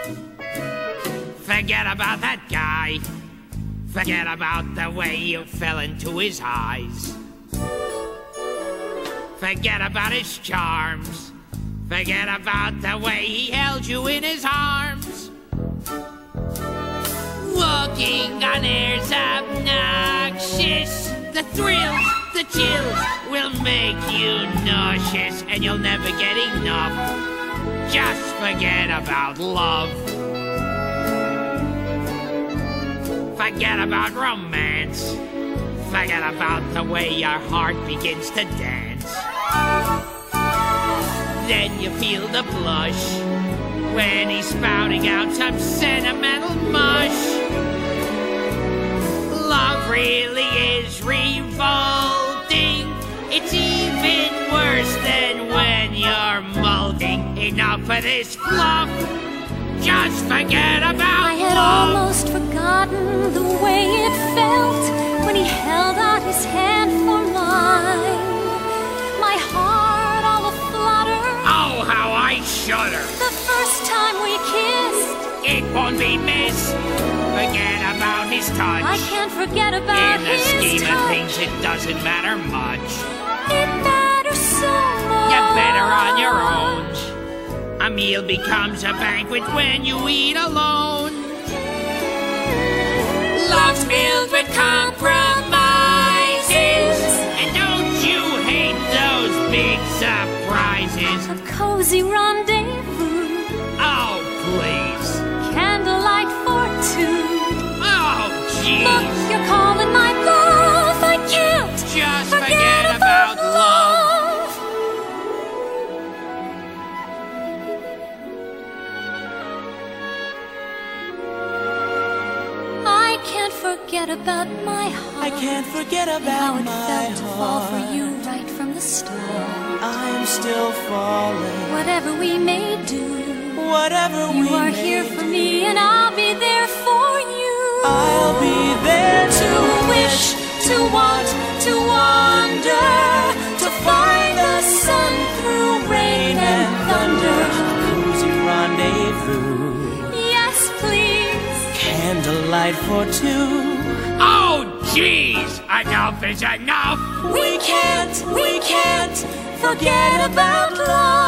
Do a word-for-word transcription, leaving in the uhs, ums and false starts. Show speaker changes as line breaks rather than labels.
Forget about that guy. Forget about the way you fell into his eyes. Forget about his charms. Forget about the way he held you in his arms. Walking on air's obnoxious. The thrills, the chills will make you nauseous, and you'll never get enough. Just forget about love. Forget about romance. Forget about the way your heart begins to dance. Then you feel the blush when he's spouting out some sentimental mush. Love really is revolting. It's even worse than when you're molting. Enough of this fluff. Just forget about
I had
love.
almost forgotten the way it felt when he held out his hand for mine. My heart all aflutter.
Oh, how I shudder.
The first time we kissed.
It won't be missed. Forget about his touch.
I can't forget about
In the
his
scheme
touch.
of things, it doesn't matter much.
It matters so much.
You're better on your own. A meal becomes a banquet when you eat alone. Love's filled with compromises, and don't you hate those big surprises?
A cozy rendezvous.
Oh, please.
Candlelight for two.
Oh, jeez.
Look, you're calling my bluff. I can't
Just
forget,
forget
about,
about
love. I can't forget about my heart.
I can't forget
and
about
how it
my
felt to fall for
heart.
you right from the start.
I'm still falling.
Whatever we may do,
Whatever
you
we
are
may
here for
do,
me, and I'll be there for you.
I'll be there to
To wish, to want, to wander, to find the sun through rain and thunder.
cozy rendezvous.
Yes, please.
Candlelight for two.
Oh, jeez. Enough is enough.
We can't, we can't forget about love.